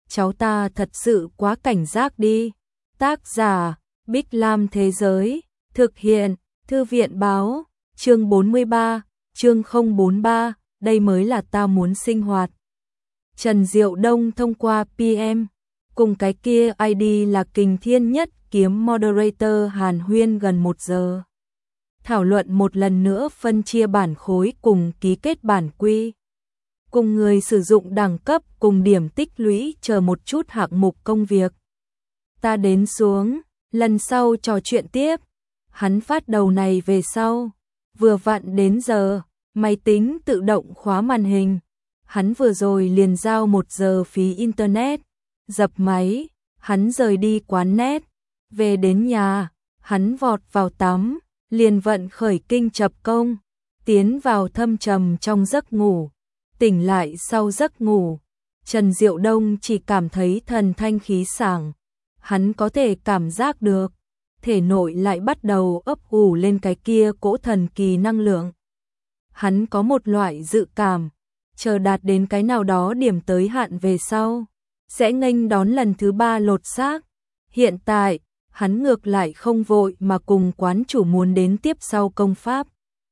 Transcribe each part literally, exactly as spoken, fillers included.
cháu ta thật sự quá cảnh giác đi. Tác giả, Bích Lam Thế Giới, thực hiện, Thư viện Báo, chương bốn mươi ba, chương không bốn ba, đây mới là tao muốn sinh hoạt. Trần Diệu Đông thông qua pê em, cùng cái kia i đê là Kình Thiên Nhất Kiếm moderator hàn huyên gần một giờ. Thảo luận một lần nữa phân chia bản khối cùng ký kết bản quy. Cùng người sử dụng đẳng cấp cùng điểm tích lũy chờ một chút hạng mục công việc. Ta đến xuống, lần sau trò chuyện tiếp. Hắn phát đầu này về sau. Vừa vặn đến giờ, máy tính tự động khóa màn hình. Hắn vừa rồi liền giao một giờ phí internet. Dập máy, hắn rời đi quán net. Về đến nhà, hắn vọt vào tắm, liền vận khởi kinh chập công. Tiến vào thâm trầm trong giấc ngủ. Tỉnh lại sau giấc ngủ, Trần Diệu Đông chỉ cảm thấy thần thanh khí sảng. Hắn có thể cảm giác được, thể nội lại bắt đầu ấp ủ lên cái kia cỗ thần kỳ năng lượng. Hắn có một loại dự cảm, chờ đạt đến cái nào đó điểm tới hạn về sau, sẽ nghênh đón lần thứ ba lột xác. Hiện tại, hắn ngược lại không vội mà cùng quán chủ muốn đến tiếp sau công pháp.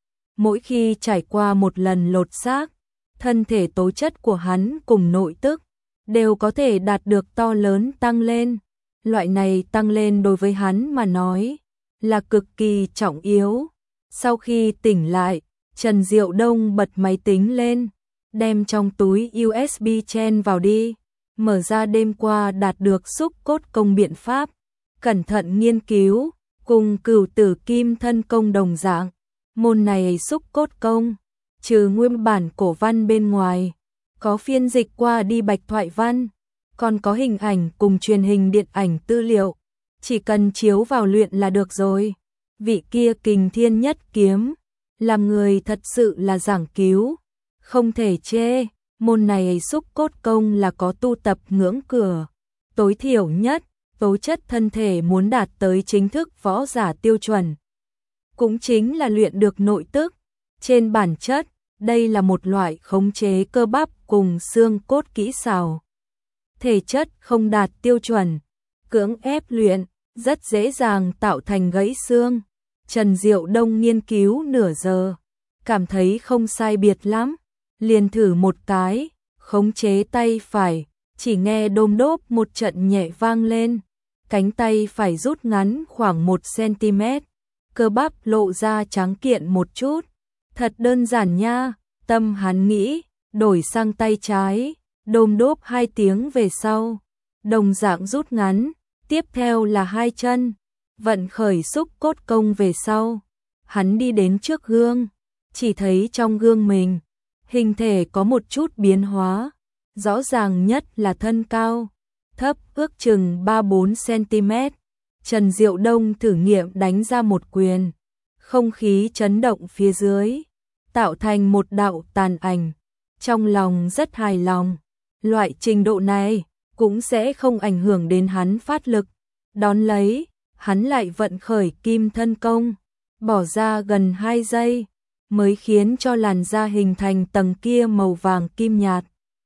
Mỗi khi trải qua một lần lột xác, thân thể tố chất của hắn cùng nội tức đều có thể đạt được to lớn tăng lên. Loại này tăng lên đối với hắn mà nói là cực kỳ trọng yếu. Sau khi tỉnh lại, Trần Diệu Đông bật máy tính lên, đem trong túi u ét bê chen vào đi, mở ra đêm qua đạt được xúc cốt công biện pháp, cẩn thận nghiên cứu, cùng Cửu Tử Kim Thân công đồng dạng. Môn này xúc cốt công, trừ nguyên bản cổ văn bên ngoài, có phiên dịch qua đi bạch thoại văn, còn có hình ảnh cùng truyền hình điện ảnh tư liệu, chỉ cần chiếu vào luyện là được rồi. Vị kia Kình Thiên Nhất Kiếm, làm người thật sự là giảng cứu, không thể chê. Môn này xúc cốt công là có tu tập ngưỡng cửa, tối thiểu nhất, tố chất thân thể muốn đạt tới chính thức võ giả tiêu chuẩn, cũng chính là luyện được nội tức. Trên bản chất, đây là một loại khống chế cơ bắp cùng xương cốt kỹ xảo. Thể chất không đạt tiêu chuẩn, cưỡng ép luyện, rất dễ dàng tạo thành gãy xương. Trần Diệu Đông nghiên cứu nửa giờ, cảm thấy không sai biệt lắm, liền thử một cái, khống chế tay phải, chỉ nghe đôm đốp một trận nhẹ vang lên, cánh tay phải rút ngắn khoảng một xăng-ti-mét, cơ bắp lộ ra trắng kiện một chút. Thật đơn giản nha, tâm hắn nghĩ, đổi sang tay trái, đôm đốp hai tiếng về sau, đồng dạng rút ngắn, tiếp theo là hai chân, vận khởi xúc cốt công về sau. Hắn đi đến trước gương, chỉ thấy trong gương mình, hình thể có một chút biến hóa, rõ ràng nhất là thân cao, thấp ước chừng ba bốn xăng-ti-mét. Trần Diệu Đông thử nghiệm đánh ra một quyền, không khí chấn động phía dưới, tạo thành một đạo tàn ảnh. Trong lòng rất hài lòng, loại trình độ này cũng sẽ không ảnh hưởng đến hắn phát lực. Đón lấy, hắn lại vận khởi kim thân công, bỏ ra gần hai giây, mới khiến cho làn da hình thành tầng kia màu vàng kim nhạt.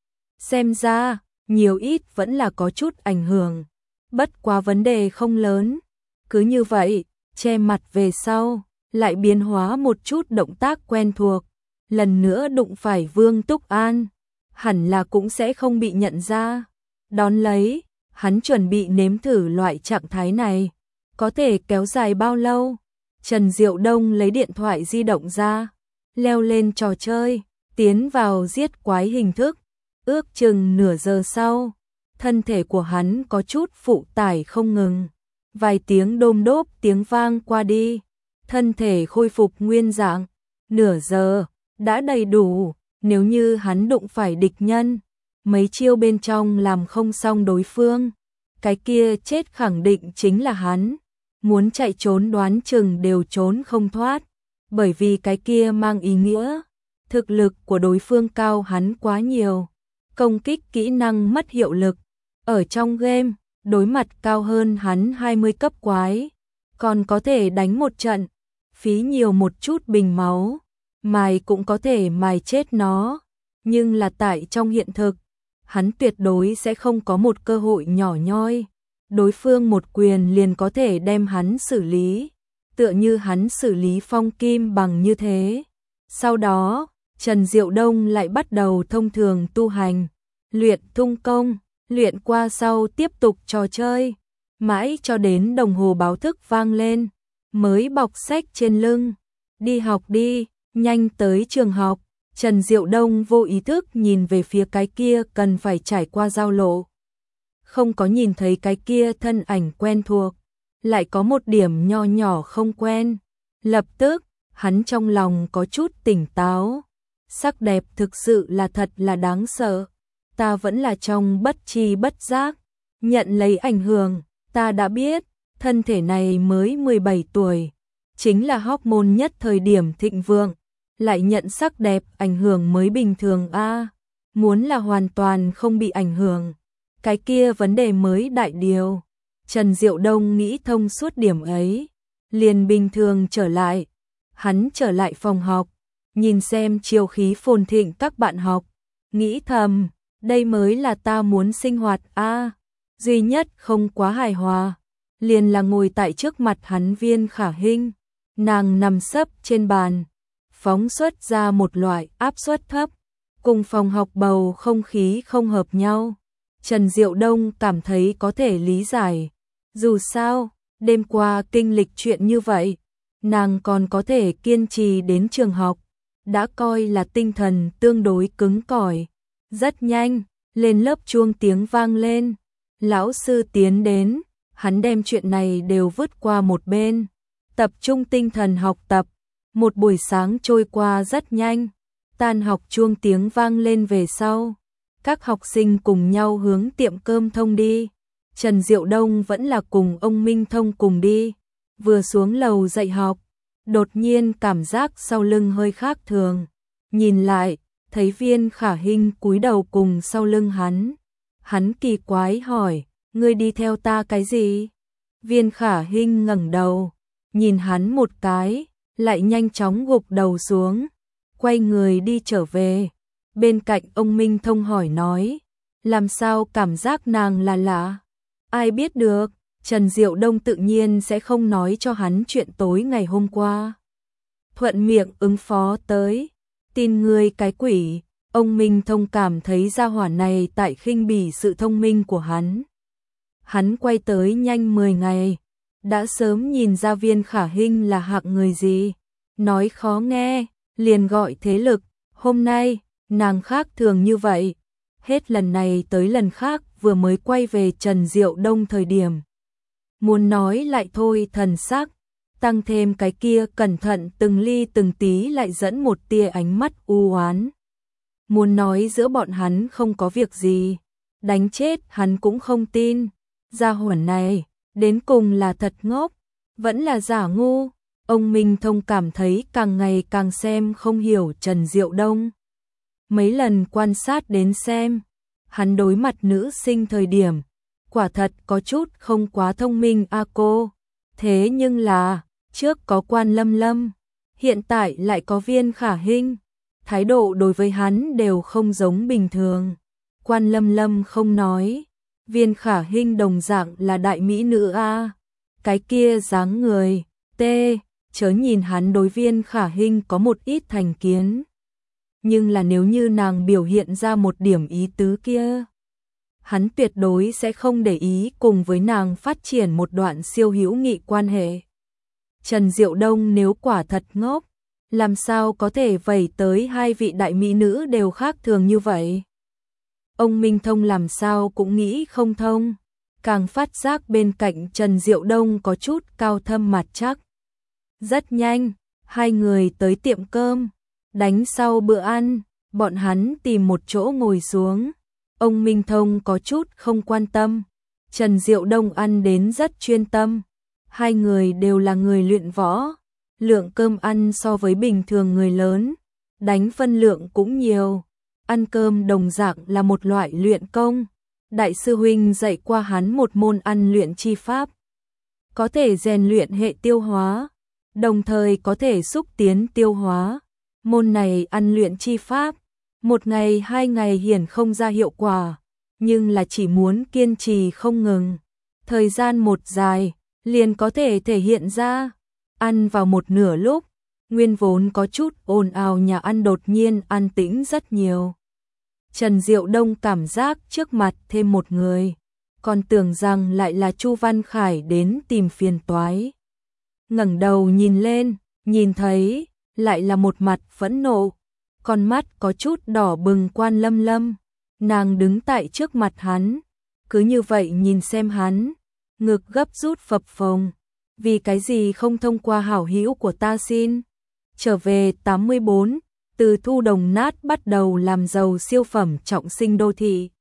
Xem ra, nhiều ít vẫn là có chút ảnh hưởng, bất quá vấn đề không lớn. Cứ như vậy, che mặt về sau, lại biến hóa một chút động tác quen thuộc. Lần nữa đụng phải Vương Túc An, hẳn là cũng sẽ không bị nhận ra. Đón lấy, hắn chuẩn bị nếm thử loại trạng thái này, có thể kéo dài bao lâu. Trần Diệu Đông lấy điện thoại di động ra, leo lên trò chơi, tiến vào giết quái hình thức. Ước chừng nửa giờ sau, thân thể của hắn có chút phụ tải không ngừng. Vài tiếng đôm đốp tiếng vang qua đi, thân thể khôi phục nguyên dạng. Nửa giờ đã đầy đủ, nếu như hắn đụng phải địch nhân, mấy chiêu bên trong làm không xong đối phương, cái kia chết khẳng định chính là hắn. Muốn chạy trốn đoán chừng đều trốn không thoát, bởi vì cái kia mang ý nghĩa thực lực của đối phương cao hắn quá nhiều, công kích kỹ năng mất hiệu lực. Ở trong game, đối mặt cao hơn hắn hai mươi cấp quái, còn có thể đánh một trận, phí nhiều một chút bình máu, mài cũng có thể mài chết nó. Nhưng là tại trong hiện thực, hắn tuyệt đối sẽ không có một cơ hội nhỏ nhoi. Đối phương một quyền liền có thể đem hắn xử lý, tựa như hắn xử lý Phong Kim Bằng như thế. Sau đó, Trần Diệu Đông lại bắt đầu thông thường tu hành, luyện tung công, luyện qua sau tiếp tục trò chơi, mãi cho đến đồng hồ báo thức vang lên, mới bọc sách trên lưng, đi học đi, nhanh tới trường học. Trần Diệu Đông vô ý thức nhìn về phía cái kia cần phải trải qua giao lộ. Không có nhìn thấy cái kia thân ảnh quen thuộc, lại có một điểm nho nhỏ không quen. Lập tức, hắn trong lòng có chút tỉnh táo. Sắc đẹp thực sự là thật là đáng sợ. Ta vẫn là trong bất tri bất giác, nhận lấy ảnh hưởng, ta đã biết, thân thể này mới mười bảy tuổi, chính là hormone nhất thời điểm thịnh vượng, lại nhận sắc đẹp ảnh hưởng mới bình thường a. Muốn là hoàn toàn không bị ảnh hưởng, cái kia vấn đề mới đại điều. Trần Diệu Đông nghĩ thông suốt điểm ấy, liền bình thường trở lại. Hắn trở lại phòng học, nhìn xem chiều khí phồn thịnh các bạn học, nghĩ thầm, đây mới là ta muốn sinh hoạt a. Duy nhất không quá hài hòa, liền là ngồi tại trước mặt hắn Viên Khả Hinh, nàng nằm sấp trên bàn, phóng xuất ra một loại áp suất thấp, cùng phòng học bầu không khí không hợp nhau. Trần Diệu Đông cảm thấy có thể lý giải, dù sao, đêm qua kinh lịch chuyện như vậy, nàng còn có thể kiên trì đến trường học, đã coi là tinh thần tương đối cứng cỏi. Rất nhanh, lên lớp chuông tiếng vang lên, lão sư tiến đến, hắn đem chuyện này đều vứt qua một bên, tập trung tinh thần học tập. Một buổi sáng trôi qua rất nhanh, tan học chuông tiếng vang lên về sau, các học sinh cùng nhau hướng tiệm cơm thông đi. Trần Diệu Đông vẫn là cùng ông Minh Thông cùng đi, vừa xuống lầu dạy học, đột nhiên cảm giác sau lưng hơi khác thường, nhìn lại, thấy Viên Khả Hinh cúi đầu cùng sau lưng hắn. Hắn kỳ quái hỏi, ngươi đi theo ta cái gì? Viên Khả Hinh ngẩng đầu, nhìn hắn một cái, lại nhanh chóng gục đầu xuống, quay người đi trở về. Bên cạnh ông Minh Thông hỏi nói, làm sao cảm giác nàng là lạ? Ai biết được, Trần Diệu Đông tự nhiên sẽ không nói cho hắn chuyện tối ngày hôm qua. Thuận miệng ứng phó tới, tin ngươi cái quỷ. Ông Minh Thông cảm thấy gia hỏa này tại khinh bỉ sự thông minh của hắn. Hắn quay tới nhanh mười ngày, đã sớm nhìn ra Viên Khả Hinh là hạng người gì. Nói khó nghe, liền gọi thế lực, hôm nay, nàng khác thường như vậy. Hết lần này tới lần khác vừa mới quay về Trần Diệu Đông thời điểm. Muốn nói lại thôi thần sắc, tăng thêm cái kia cẩn thận từng ly từng tí lại dẫn một tia ánh mắt u oán. Muốn nói giữa bọn hắn không có việc gì, đánh chết hắn cũng không tin. Gia hỏa này, đến cùng là thật ngốc, vẫn là giả ngu. Ông Minh Thông cảm thấy càng ngày càng xem không hiểu Trần Diệu Đông. Mấy lần quan sát đến xem, hắn đối mặt nữ sinh thời điểm, quả thật có chút không quá thông minh a cô. Thế nhưng là, trước có Quan Lâm Lâm, hiện tại lại có Viên Khả Hinh. Thái độ đối với hắn đều không giống bình thường. Quan Lâm Lâm không nói, Viên Khả Hinh đồng dạng là đại mỹ nữ a. Cái kia dáng người, tê, chớ nhìn hắn đối Viên Khả Hinh có một ít thành kiến. Nhưng là nếu như nàng biểu hiện ra một điểm ý tứ kia, hắn tuyệt đối sẽ không để ý cùng với nàng phát triển một đoạn siêu hữu nghị quan hệ. Trần Diệu Đông nếu quả thật ngốc, làm sao có thể vẩy tới hai vị đại mỹ nữ đều khác thường như vậy? Ông Minh Thông làm sao cũng nghĩ không thông, càng phát giác bên cạnh Trần Diệu Đông có chút cao thâm mặt chắc. Rất nhanh, hai người tới tiệm cơm, đánh sau bữa ăn, bọn hắn tìm một chỗ ngồi xuống. Ông Minh Thông có chút không quan tâm, Trần Diệu Đông ăn đến rất chuyên tâm. Hai người đều là người luyện võ, lượng cơm ăn so với bình thường người lớn, đánh phân lượng cũng nhiều. Ăn cơm đồng dạng là một loại luyện công. Đại sư huynh dạy qua hắn một môn ăn luyện chi pháp, có thể rèn luyện hệ tiêu hóa, đồng thời có thể xúc tiến tiêu hóa. Môn này ăn luyện chi pháp, một ngày hai ngày hiển không ra hiệu quả, nhưng là chỉ muốn kiên trì không ngừng. Thời gian một dài, liền có thể thể hiện ra. Ăn vào một nửa lúc, nguyên vốn có chút ồn ào nhà ăn đột nhiên an tĩnh rất nhiều. Trần Diệu Đông cảm giác trước mặt thêm một người, còn tưởng rằng lại là Chu Văn Khải đến tìm phiền toái. Ngẩng đầu nhìn lên, nhìn thấy lại là một mặt phẫn nộ, con mắt có chút đỏ bừng Quan Lâm Lâm. Nàng đứng tại trước mặt hắn, cứ như vậy nhìn xem hắn, ngực gấp rút phập phồng. Vì cái gì không thông qua hảo hữu của ta xin? Trở về tám mươi bốn, từ thu đồng nát bắt đầu làm giàu siêu phẩm trọng sinh đô thị.